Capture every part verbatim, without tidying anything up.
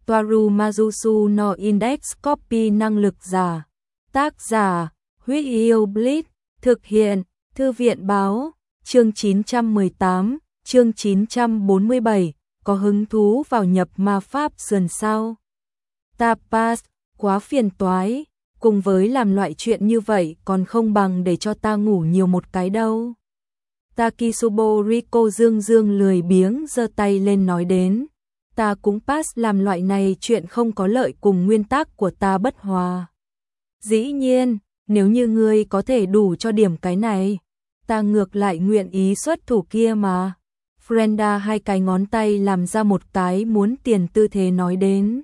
Toaru Mazusu no Index Copy năng lực giả. Tác giả, Huyết Yêu Blitz, thực hiện, Thư viện báo, chương chín trăm mười tám, chương chín trăm bốn mươi bảy, có hứng thú vào nhập ma pháp sườn sau. Tapas, quá phiền toái, cùng với làm loại chuyện như vậy còn không bằng để cho ta ngủ nhiều một cái đâu. Takisubo Riko dương dương lười biếng giơ tay lên nói đến. Ta cũng pass làm loại này chuyện không có lợi cùng nguyên tắc của ta bất hòa. Dĩ nhiên, nếu như ngươi có thể đủ cho điểm cái này, ta ngược lại nguyện ý xuất thủ kia mà. Frenda hai cái ngón tay làm ra một cái muốn tiền tư thế nói đến.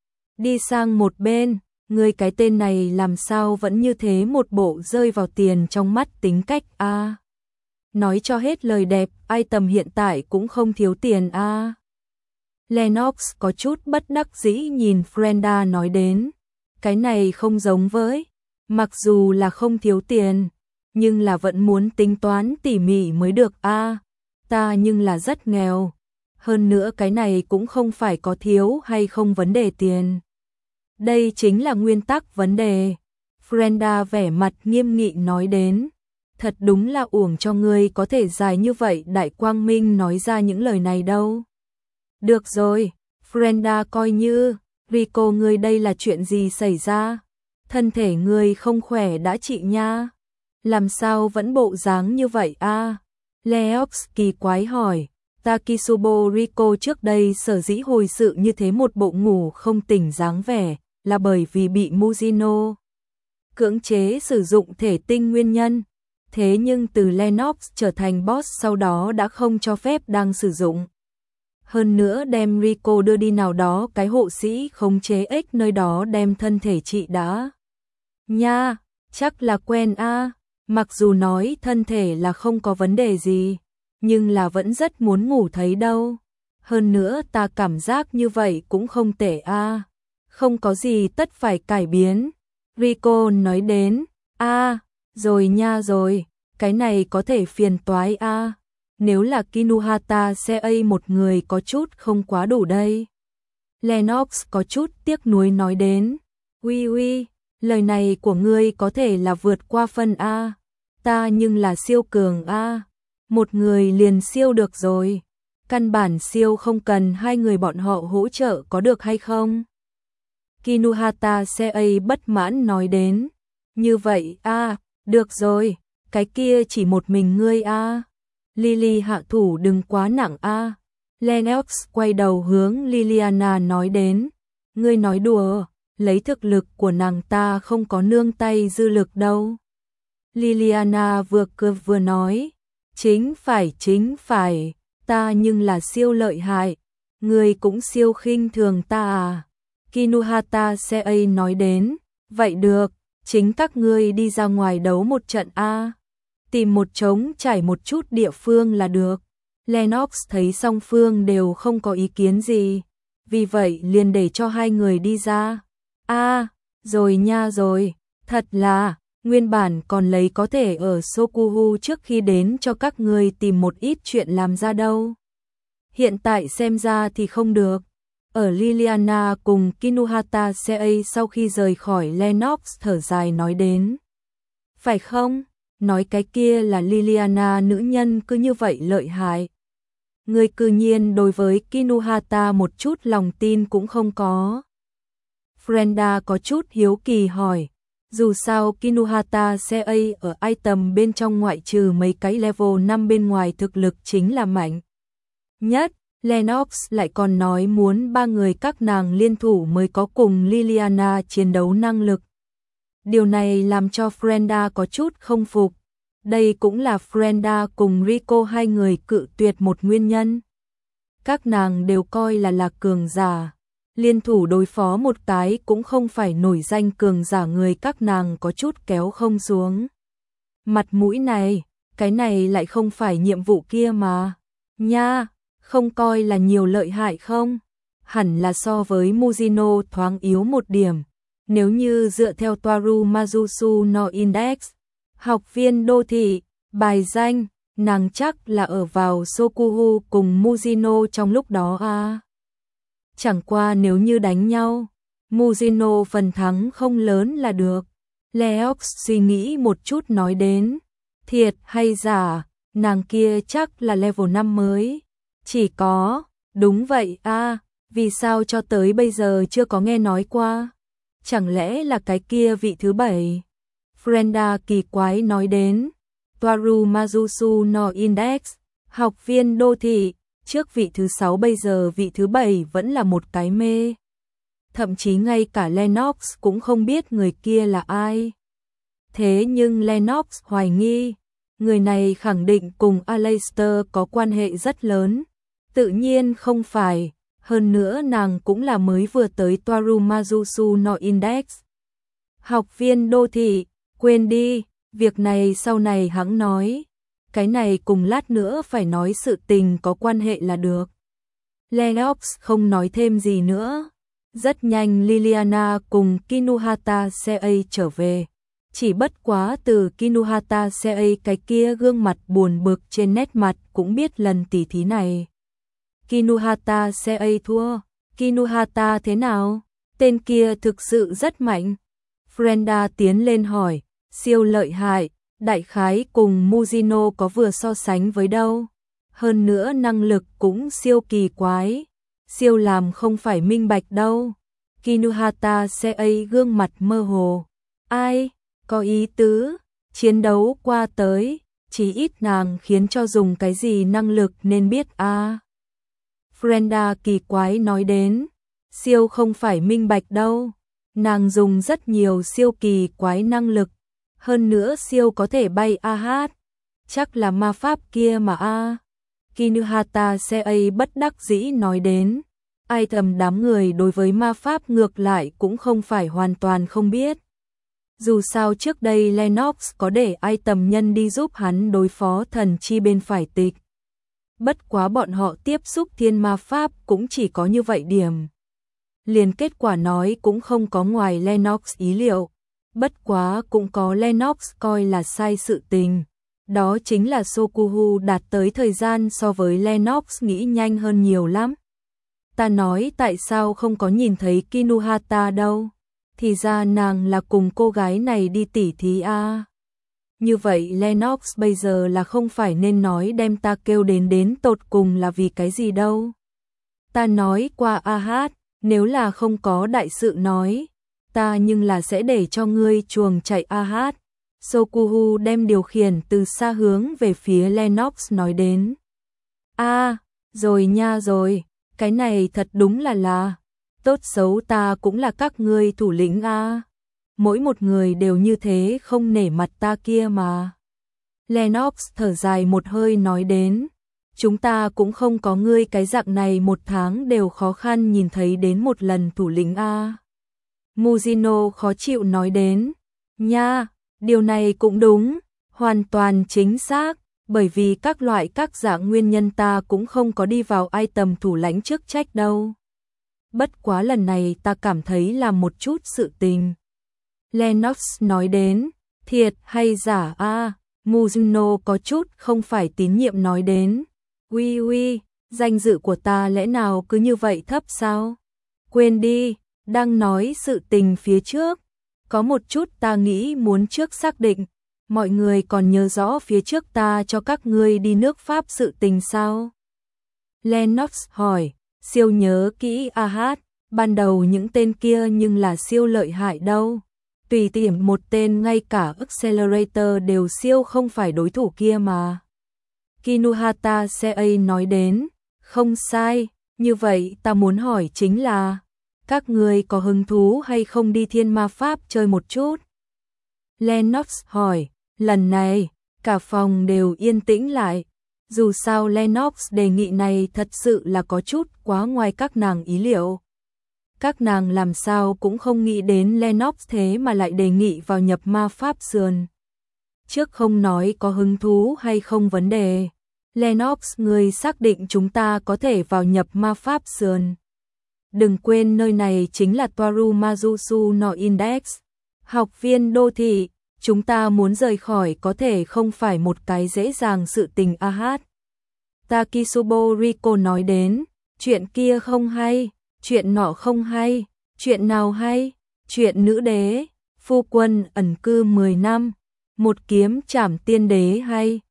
Đi sang một bên, ngươi cái tên này làm sao vẫn như thế một bộ rơi vào tiền trong mắt tính cách a. À. Nói cho hết lời đẹp, ai tầm hiện tại cũng không thiếu tiền a. À. Lennox có chút bất đắc dĩ nhìn Frenda nói đến. Cái này không giống với, mặc dù là không thiếu tiền, nhưng là vẫn muốn tính toán tỉ mỉ mới được a. À, ta nhưng là rất nghèo. Hơn nữa cái này cũng không phải có thiếu hay không vấn đề tiền. Đây chính là nguyên tắc vấn đề. Frenda vẻ mặt nghiêm nghị nói đến. Thật đúng là uổng cho ngươi có thể dài như vậy đại quang minh nói ra những lời này đâu. Được rồi, Frenda coi như, Rico ngươi đây là chuyện gì xảy ra? Thân thể ngươi không khỏe đã chị nha. Làm sao vẫn bộ dáng như vậy a? À? Leox kỳ quái hỏi. Takisubo Rico trước đây sở dĩ hồi sự như thế một bộ ngủ không tỉnh dáng vẻ, là bởi vì bị Muzino cưỡng chế sử dụng thể tinh nguyên nhân. Thế nhưng từ Lennox trở thành boss sau đó đã không cho phép đang sử dụng. Hơn nữa đem Rico đưa đi nào đó cái hộ sĩ khống chế ếch nơi đó đem thân thể chị đã. Nha, chắc là quen a. À. Mặc dù nói thân thể là không có vấn đề gì, nhưng là vẫn rất muốn ngủ thấy đâu. Hơn nữa ta cảm giác như vậy cũng không tệ a. À. Không có gì tất phải cải biến. Rico nói đến, a, à, rồi nha rồi, cái này có thể phiền toái a. À. Nếu là Kinuhata xe A một người có chút không quá đủ đây. Lennox có chút tiếc nuối nói đến. Uy uy, lời này của ngươi có thể là vượt qua phân A. Ta nhưng là siêu cường A. Một người liền siêu được rồi. Căn bản siêu không cần hai người bọn họ hỗ trợ có được hay không? Kinuhata xe A bất mãn nói đến. Như vậy A, được rồi, cái kia chỉ một mình ngươi A. Lily hạ thủ đừng quá nặng a. À. Lennox quay đầu hướng Liliana nói đến. Ngươi nói đùa, lấy thực lực của nàng ta không có nương tay dư lực đâu. Liliana vừa cười vừa nói. Chính phải chính phải, ta nhưng là siêu lợi hại. Ngươi cũng siêu khinh thường ta à. Kinuhata Sei nói đến. Vậy được, chính các ngươi đi ra ngoài đấu một trận a. À. Tìm một trống trải một chút địa phương là được. Lennox thấy song phương đều không có ý kiến gì, vì vậy liền để cho hai người đi ra. A, à, rồi nha rồi, thật là, nguyên bản còn lấy có thể ở Sokuhu trước khi đến cho các người tìm một ít chuyện làm ra đâu. Hiện tại xem ra thì không được. Ở Liliana cùng Kinuhata Sei sau khi rời khỏi Lennox thở dài nói đến. Phải không? Nói cái kia là Liliana nữ nhân cứ như vậy lợi hại. Người cư nhiên đối với Kinuhata một chút lòng tin cũng không có. Frenda có chút hiếu kỳ hỏi. Dù sao Kinuhata Sei ở item bên trong ngoại trừ mấy cái level năm bên ngoài thực lực chính là mạnh nhất. Lennox lại còn nói muốn ba người các nàng liên thủ mới có cùng Liliana chiến đấu năng lực. Điều này làm cho Frenda có chút không phục. Đây cũng là Frenda cùng Rico hai người cự tuyệt một nguyên nhân. Các nàng đều coi là là cường giả. Liên thủ đối phó một cái cũng không phải nổi danh cường giả người các nàng có chút kéo không xuống. Mặt mũi này, cái này lại không phải nhiệm vụ kia mà. Nha, không coi là nhiều lợi hại không? Hẳn là so với Muzino thoáng yếu một điểm. Nếu như dựa theo Toaru Mazusu no Index, học viên đô thị, bài danh, nàng chắc là ở vào Sokuhu cùng Muzino trong lúc đó a. À. Chẳng qua nếu như đánh nhau, Mujino phần thắng không lớn là được. Leox suy nghĩ một chút nói đến, thiệt hay giả, nàng kia chắc là level năm mới. Chỉ có, đúng vậy a, vì sao cho tới bây giờ chưa có nghe nói qua? Chẳng lẽ là cái kia vị thứ bảy? Frenda kỳ quái nói đến, Toaru Mazusu no Index, học viên đô thị, trước vị thứ sáu bây giờ vị thứ bảy vẫn là một cái mê. Thậm chí ngay cả Lennox cũng không biết người kia là ai. Thế nhưng Lennox hoài nghi, người này khẳng định cùng Aleister có quan hệ rất lớn. Tự nhiên không phải, hơn nữa nàng cũng là mới vừa tới Toaru Mazusu no Index. Học viên đô thị, quên đi, việc này sau này hẵng nói. Cái này cùng lát nữa phải nói sự tình có quan hệ là được. Lennox không nói thêm gì nữa. Rất nhanh Liliana cùng Kinuhata Sei trở về. Chỉ bất quá từ Kinuhata Sei cái kia gương mặt buồn bực trên nét mặt cũng biết lần tỉ thí này Kinuhata Sei thua. Kinuhata thế nào? Tên kia thực sự rất mạnh. Frenda tiến lên hỏi, siêu lợi hại, đại khái cùng Mujino có vừa so sánh với đâu. Hơn nữa năng lực cũng siêu kỳ quái. Siêu làm không phải minh bạch đâu. Kinuhata Sei gương mặt mơ hồ. Ai? Có ý tứ, chiến đấu qua tới, chỉ ít nàng khiến cho dùng cái gì năng lực nên biết a. À. Frenda kỳ quái nói đến, siêu không phải minh bạch đâu, nàng dùng rất nhiều siêu kỳ quái năng lực, hơn nữa siêu có thể bay a hát, chắc là ma pháp kia mà a. À. Kinuhata Sei bất đắc dĩ nói đến, ai thầm đám người đối với ma pháp ngược lại cũng không phải hoàn toàn không biết. Dù sao trước đây Lennox có để ai tầm nhân đi giúp hắn đối phó thần chi bên phải tịch. Bất quá bọn họ tiếp xúc thiên ma pháp cũng chỉ có như vậy điểm. Liền kết quả nói cũng không có ngoài Lennox ý liệu. Bất quá cũng có Lennox coi là sai sự tình. Đó chính là Sokuhu đạt tới thời gian so với Lennox nghĩ nhanh hơn nhiều lắm. Ta nói tại sao không có nhìn thấy Kinuhata đâu. Thì ra nàng là cùng cô gái này đi tỉ thí a. À. Như vậy Lennox bây giờ là không phải nên nói đem ta kêu đến đến tột cùng là vì cái gì đâu. Ta nói qua a hát, nếu là không có đại sự nói, ta nhưng là sẽ để cho ngươi chuồng chạy a hát. Sokuhu đem điều khiển từ xa hướng về phía Lennox nói đến. A, à, rồi nha rồi, cái này thật đúng là là. Tốt xấu ta cũng là các ngươi thủ lĩnh a. Mỗi một người đều như thế không nể mặt ta kia mà. Lennox thở dài một hơi nói đến, chúng ta cũng không có ngươi cái dạng này một tháng đều khó khăn nhìn thấy đến một lần thủ lĩnh a. Mujino khó chịu nói đến, nha, điều này cũng đúng, hoàn toàn chính xác, bởi vì các loại các dạng nguyên nhân ta cũng không có đi vào ai tầm thủ lãnh chức trách đâu. Bất quá lần này ta cảm thấy là một chút sự tình. Lennox nói đến, thiệt hay giả a? À, Mujino có chút không phải tín nhiệm nói đến. Uy uy, danh dự của ta lẽ nào cứ như vậy thấp sao? Quên đi, đang nói sự tình phía trước. Có một chút ta nghĩ muốn trước xác định. Mọi người còn nhớ rõ phía trước ta cho các ngươi đi nước Pháp sự tình sao? Lennox hỏi. Siêu nhớ kỹ a hát, ban đầu những tên kia nhưng là siêu lợi hại đâu. Tùy tiện một tên ngay cả Accelerator đều siêu không phải đối thủ kia mà. Kinuhata Sei nói đến, không sai, như vậy ta muốn hỏi chính là, các người có hứng thú hay không đi thiên ma pháp chơi một chút? Lennox hỏi, lần này, cả phòng đều yên tĩnh lại. Dù sao Lennox đề nghị này thật sự là có chút quá ngoài các nàng ý liệu. Các nàng làm sao cũng không nghĩ đến Lennox thế mà lại đề nghị vào nhập ma pháp sườn. Trước không nói có hứng thú hay không vấn đề. Lennox người xác định chúng ta có thể vào nhập ma pháp sườn. Đừng quên nơi này chính là Toaru Mazusu no Index. Học viên đô thị. Chúng ta muốn rời khỏi có thể không phải một cái dễ dàng sự tình a hát. Takisubo Riko nói đến, chuyện kia không hay, chuyện nọ không hay, chuyện nào hay, chuyện nữ đế, phu quân ẩn cư mười năm, một kiếm trảm tiên đế hay,